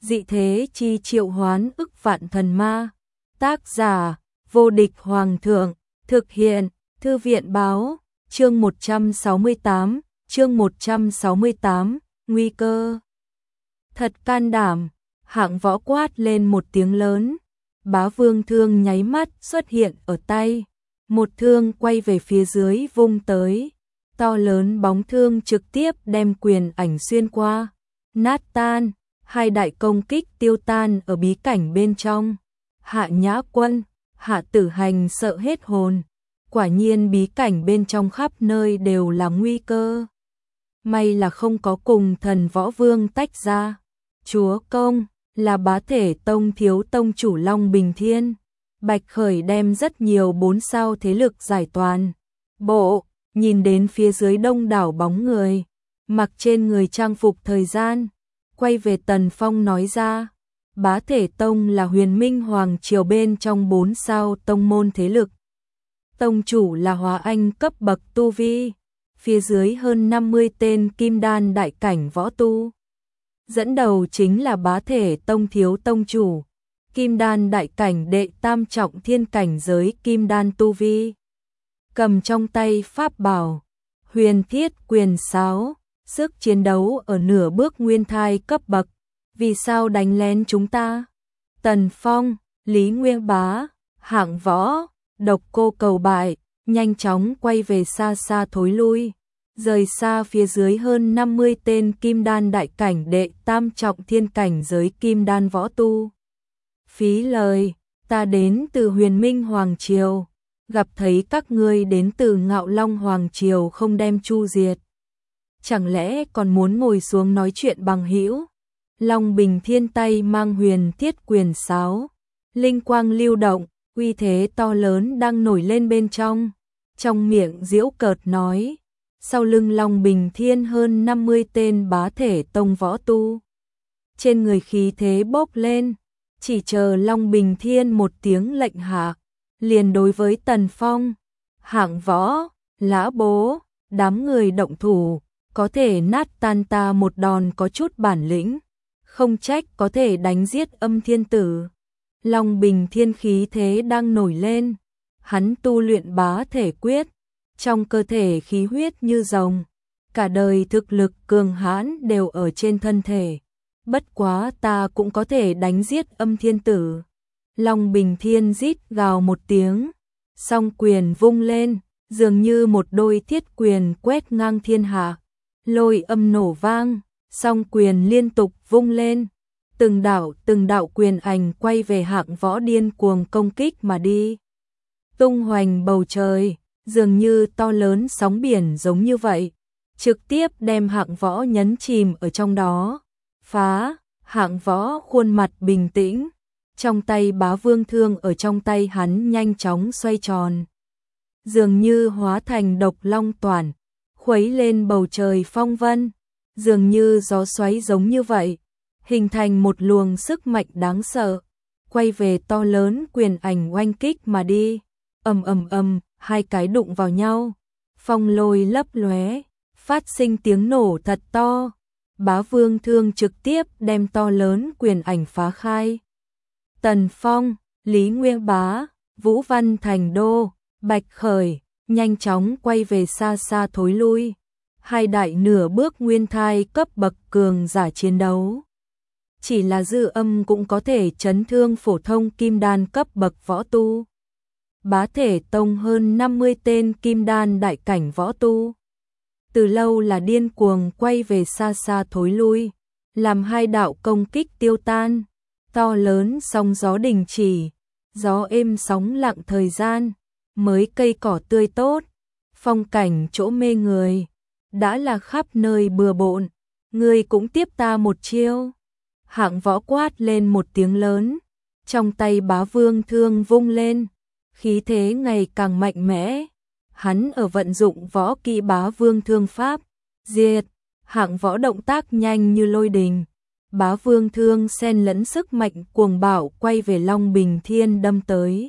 dị thế chi triệu hoán ức vạn thần ma. Tác giả, vô địch hoàng thượng, thực hiện, thư viện báo, chương 168, nguy cơ. Thật can đảm, Hạng Võ quát lên một tiếng lớn, Bá Vương thương nháy mắt xuất hiện ở tay, một thương quay về phía dưới vung tới, to lớn bóng thương trực tiếp đem quyền ảnh xuyên qua, nát tan, hai đại công kích tiêu tan ở bí cảnh bên trong. Hạ Nhã Quân, Hạ Tử Hành sợ hết hồn, quả nhiên bí cảnh bên trong khắp nơi đều là nguy cơ. May là không có cùng Thần Võ Vương tách ra. Chúa công là Bá Thể Tông thiếu tông chủ Long Bình Thiên. Bạch Khởi đem rất nhiều 4 sao thế lực giải toàn bộ, nhìn đến phía dưới đông đảo bóng người, mặc trên người trang phục thời gian, quay về Tần Phong nói ra, Bá Thể Tông là Huyền Minh Hoàng triều bên trong 4 sao tông môn thế lực. Tông chủ là Hóa Anh cấp bậc tu vi, phía dưới hơn 50 tên kim đan đại cảnh võ tu. Dẫn đầu chính là Bá Thể Tông thiếu tông chủ, kim đan đại cảnh đệ tam trọng thiên cảnh giới kim đan tu vi. Cầm trong tay pháp bảo, Huyền Thiết Quyền Sáo, sức chiến đấu ở nửa bước nguyên thai cấp bậc. Vì sao đánh lén chúng ta? Tần Phong, Lý Nguyên Bá, Hạng Võ, Độc Cô cầu bại, nhanh chóng quay về xa xa thối lui, rời xa phía dưới hơn 50 tên kim đan đại cảnh đệ tam trọng thiên cảnh giới kim đan võ tu. Phí lời, ta đến từ Huyền Minh Hoàng triều, gặp thấy các ngươi đến từ Ngạo Long Hoàng triều không đem chu diệt. Chẳng lẽ còn muốn ngồi xuống nói chuyện bằng hữu? Long Bình Thiên tay mang Huyền Thiết Quyền Sáo, linh quang lưu động, uy thế to lớn đang nổi lên bên trong miệng giễu cợt nói, sau lưng Long Bình Thiên hơn 50 tên Bá Thể Tông võ tu. Trên người khí thế bốc lên, chỉ chờ Long Bình Thiên một tiếng lệnh hạ, liền đối với Tần Phong, Hạng Võ, Lã Bố, đám người động thủ, có thể nát tan ta một đòn có chút bản lĩnh, không trách có thể đánh giết Âm Thiên Tử. Long Bình Thiên khí thế đang nổi lên, hắn tu luyện Bá Thể Quyết, trong cơ thể khí huyết như rồng, cả đời thực lực cường hãn đều ở trên thân thể. Bất quá ta cũng có thể đánh giết Âm Thiên Tử. Long Bình Thiên rít gào một tiếng, song quyền vung lên, dường như một đôi thiết quyền quét ngang thiên hạ, lôi âm nổ vang, song quyền liên tục vung lên, từng đạo quyền ảnh quay về Hạng Võ điên cuồng công kích mà đi. Tung hoành bầu trời, dường như to lớn sóng biển giống như vậy, trực tiếp đem Hạng Võ nhấn chìm ở trong đó. Phá, Hạng Võ khuôn mặt bình tĩnh, trong tay Bá Vương thương ở trong tay hắn nhanh chóng xoay tròn, dường như hóa thành độc long toản, khuấy lên bầu trời phong vân, dường như gió xoáy giống như vậy, hình thành một luồng sức mạnh đáng sợ, quay về to lớn quyền ảnh oanh kích mà đi. Ầm ầm ầm, hai cái đụng vào nhau, phong lôi lấp lóe, phát sinh tiếng nổ thật to. Bá Vương thương trực tiếp đem to lớn quyền ảnh phá khai. Tần Phong, Lý Nguyên Bá, Vũ Văn Thành Đô, Bạch Khởi, nhanh chóng quay về xa xa thối lui. Hai đại nửa bước nguyên thai cấp bậc cường giả chiến đấu. Chỉ là dư âm cũng có thể chấn thương phổ thông kim đan cấp bậc võ tu. Bá Thể Tông hơn 50 tên kim đan đại cảnh võ tu. Từ lâu là điên cuồng quay về xa xa thối lui, làm hai đạo công kích tiêu tan, to lớn sóng gió đình chỉ, gió êm sóng lặng thời gian, mới cây cỏ tươi tốt, phong cảnh chỗ mê người, đã là khắp nơi bừa bộn, ngươi cũng tiếp ta một chiêu. Hạng Võ quát lên một tiếng lớn, trong tay Bá Vương thương vung lên, khí thế ngày càng mạnh mẽ. Hắn ở vận dụng võ kỹ Bá Vương thương pháp, diệt, Hạng Võ động tác nhanh như lôi đình. Bá Vương thương xen lẫn sức mạnh cuồng bạo quay về Long Bình Thiên đâm tới.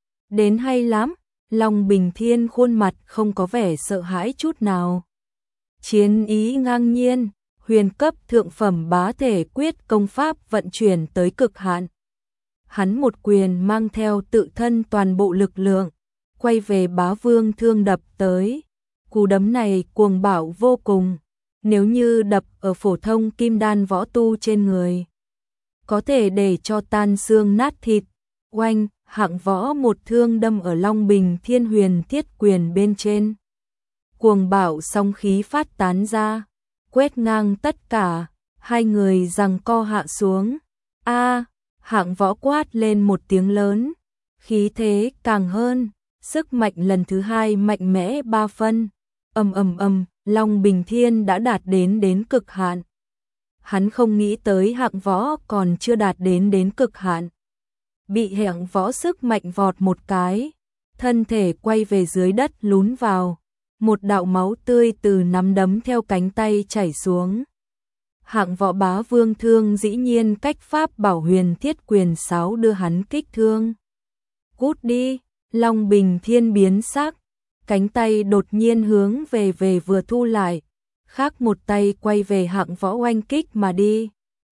Đến hay lắm, Long Bình Thiên khuôn mặt không có vẻ sợ hãi chút nào. Chiến ý ngang nhiên, huyền cấp thượng phẩm bá thể quyết công pháp vận chuyển tới cực hạn. Hắn một quyền mang theo tự thân toàn bộ lực lượng, quay về Bá Vương Thương đập tới. Cú đấm này cuồng bạo vô cùng, nếu như đập ở phổ thông kim đan võ tu trên người, có thể để cho tan xương nát thịt. Oanh, Hạng Võ một thương đâm ở Long Bình Thiên Huyền Thiết Quyền bên trên. Cuồng bạo sóng khí phát tán ra, quét ngang tất cả, hai người giằng co hạ xuống. A, Hạng Võ quát lên một tiếng lớn, khí thế càng hơn, sức mạnh lần thứ hai mạnh mẽ 3 phân. Ầm ầm ầm, Long Bình Thiên đã đạt đến cực hạn. Hắn không nghĩ tới Hạng Võ còn chưa đạt đến cực hạn. Bị Hạng Võ sức mạnh vọt một cái, thân thể quay về dưới đất lún vào, một đạo máu tươi từ nắm đấm theo cánh tay chảy xuống. Hạng Võ Bá Vương Thương dĩ nhiên cách pháp bảo Huyền Thiết Quyền 6 đưa hắn kích thương. Cút đi, Long Bình Thiên biến sắc, cánh tay đột nhiên hướng về vừa thu lại, khác một tay quay về Hạng Võ oanh kích mà đi.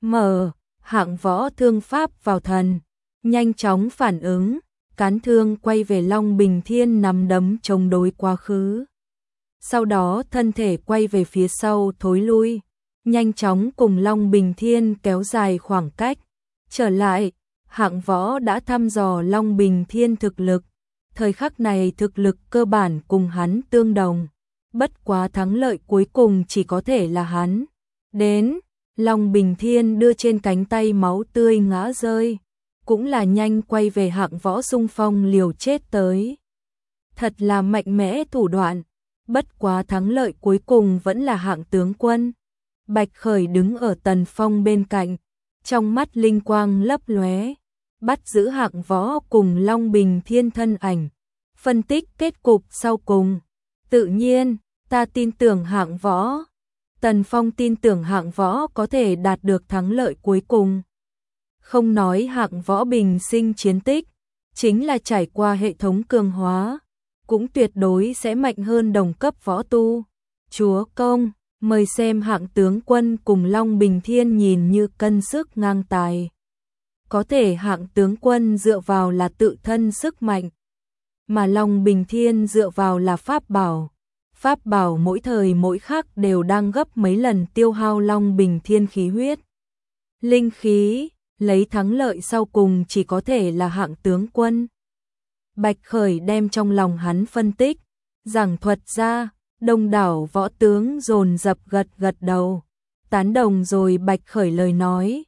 Hạng Võ thương pháp vào thần, nhanh chóng phản ứng, cán thương quay về Long Bình Thiên nắm đấm chống đối quá khứ. Sau đó thân thể quay về phía sau thối lui, nhanh chóng cùng Long Bình Thiên kéo dài khoảng cách. Trở lại, Hạng Võ đã thăm dò Long Bình Thiên thực lực, thời khắc này thực lực cơ bản cùng hắn tương đồng, bất quá thắng lợi cuối cùng chỉ có thể là hắn. Đến, Long Bình Thiên đưa trên cánh tay máu tươi ngã rơi, cũng là nhanh quay về Hạng Võ xung phong liều chết tới. Thật là mạnh mẽ thủ đoạn, bất quá thắng lợi cuối cùng vẫn là Hạng tướng quân. Bạch Khởi đứng ở Tần Phong bên cạnh, trong mắt linh quang lấp lóe, bắt giữ Hạng Võ cùng Long Bình Thiên thân ảnh, phân tích kết cục sau cùng. Tự nhiên, ta tin tưởng Hạng Võ. Tần Phong tin tưởng Hạng Võ có thể đạt được thắng lợi cuối cùng. Không nói Hạng Võ bình sinh chiến tích, chính là trải qua hệ thống cường hóa, cũng tuyệt đối sẽ mạnh hơn đồng cấp võ tu. Chúa công, mời xem Hạng tướng quân cùng Long Bình Thiên nhìn như cân sức ngang tài. Có thể Hạng tướng quân dựa vào là tự thân sức mạnh, mà Long Bình Thiên dựa vào là pháp bảo. Pháp bảo mỗi thời mỗi khắc đều đang gấp mấy lần tiêu hao Long Bình Thiên khí huyết, linh khí, lấy thắng lợi sau cùng chỉ có thể là Hạng tướng quân. Bạch Khởi đem trong lòng hắn phân tích, giảng thuật ra, đông đảo võ tướng dồn dập gật đầu, tán đồng rồi Bạch Khởi lời nói.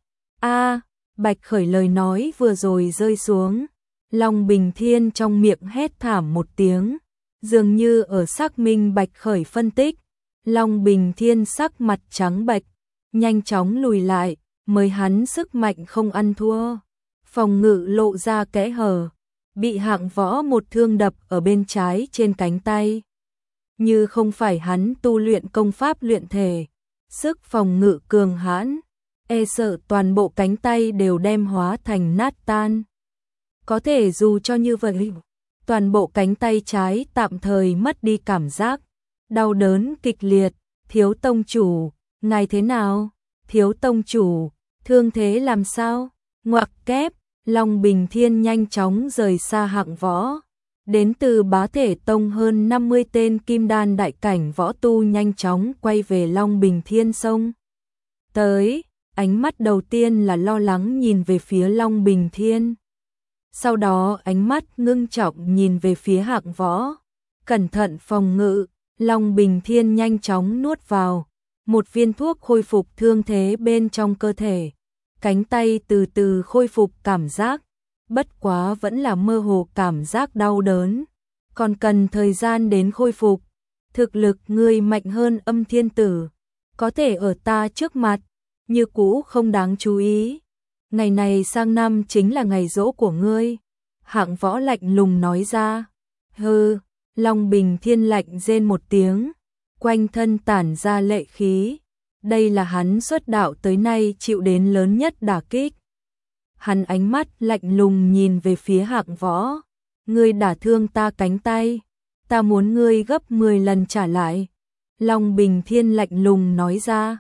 Bạch Khởi lời nói vừa rồi rơi xuống, Long Bình Thiên trong miệng hét thảm một tiếng, dường như ở xác minh Bạch Khởi phân tích. Long Bình Thiên sắc mặt trắng bệch, nhanh chóng lùi lại, mới hắn sức mạnh không ăn thua, phòng ngự lộ ra kẽ hở, bị Hạng Võ một thương đập ở bên trái trên cánh tay. Như không phải hắn tu luyện công pháp luyện thể, sức phòng ngự cường hãn, e sợ toàn bộ cánh tay đều đem hóa thành nát tan. Có thể dù cho như vậy, toàn bộ cánh tay trái tạm thời mất đi cảm giác, đau đớn kịch liệt. Thiếu tông chủ, ngài thế nào? Thiếu tông chủ, thương thế làm sao? Ngoặc kép, Long Bình Thiên nhanh chóng rời xa Hạng Võ. Đến từ Bá Thể Tông hơn 50 tên kim đan đại cảnh võ tu nhanh chóng quay về Long Bình Thiên sông tới, ánh mắt đầu tiên là lo lắng nhìn về phía Long Bình Thiên. Sau đó ánh mắt ngưng trọng nhìn về phía Hạng Võ, cẩn thận phòng ngự. Long Bình Thiên nhanh chóng nuốt vào một viên thuốc khôi phục thương thế bên trong cơ thể, cánh tay từ từ khôi phục cảm giác, bất quá vẫn là mơ hồ cảm giác đau đớn, còn cần thời gian đến khôi phục. Thực lực ngươi mạnh hơn Âm Thiên Tử, có thể ở ta trước mặt, như cũ không đáng chú ý. Ngày này sang năm chính là ngày giỗ của ngươi. Hạng Võ lạnh lùng nói ra. Hừ. Long Bình Thiên lạnh rên một tiếng, quanh thân tản ra lệ khí. Đây là hắn xuất đạo tới nay chịu đến lớn nhất đả kích. Hắn ánh mắt lạnh lùng nhìn về phía Hạng Võ. Ngươi đả thương ta cánh tay, ta muốn ngươi gấp 10 lần trả lại. Long Bình Thiên lạnh lùng nói ra.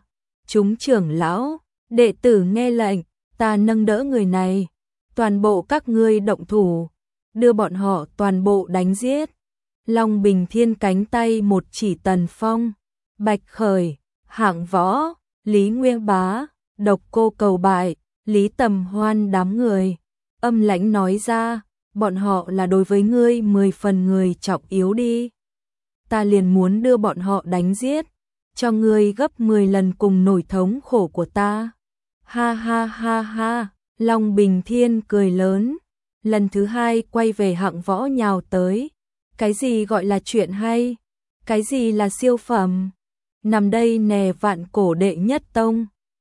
Chúng trưởng lão, đệ tử nghe lệnh, ta nâng đỡ người này, toàn bộ các ngươi động thủ, đưa bọn họ toàn bộ đánh giết. Long Bình Thiên cánh tay một chỉ Tần Phong, Bạch Khởi, Hạng Võ, Lý Nguyên Bá, Độc Cô Cầu Bại, Lý Tầm Hoan đám người, âm lãnh nói ra, bọn họ là đối với ngươi 10 phần người trọng yếu đi. Ta liền muốn đưa bọn họ đánh giết, cho ngươi gấp 10 lần cùng nổi thống khổ của ta. Ha ha ha ha, Long Bình Thiên cười lớn, lần thứ hai quay về Hạng Võ nhào tới. Cái gì gọi là chuyện hay? Cái gì là siêu phẩm? Nằm đây nè vạn cổ đệ nhất tông.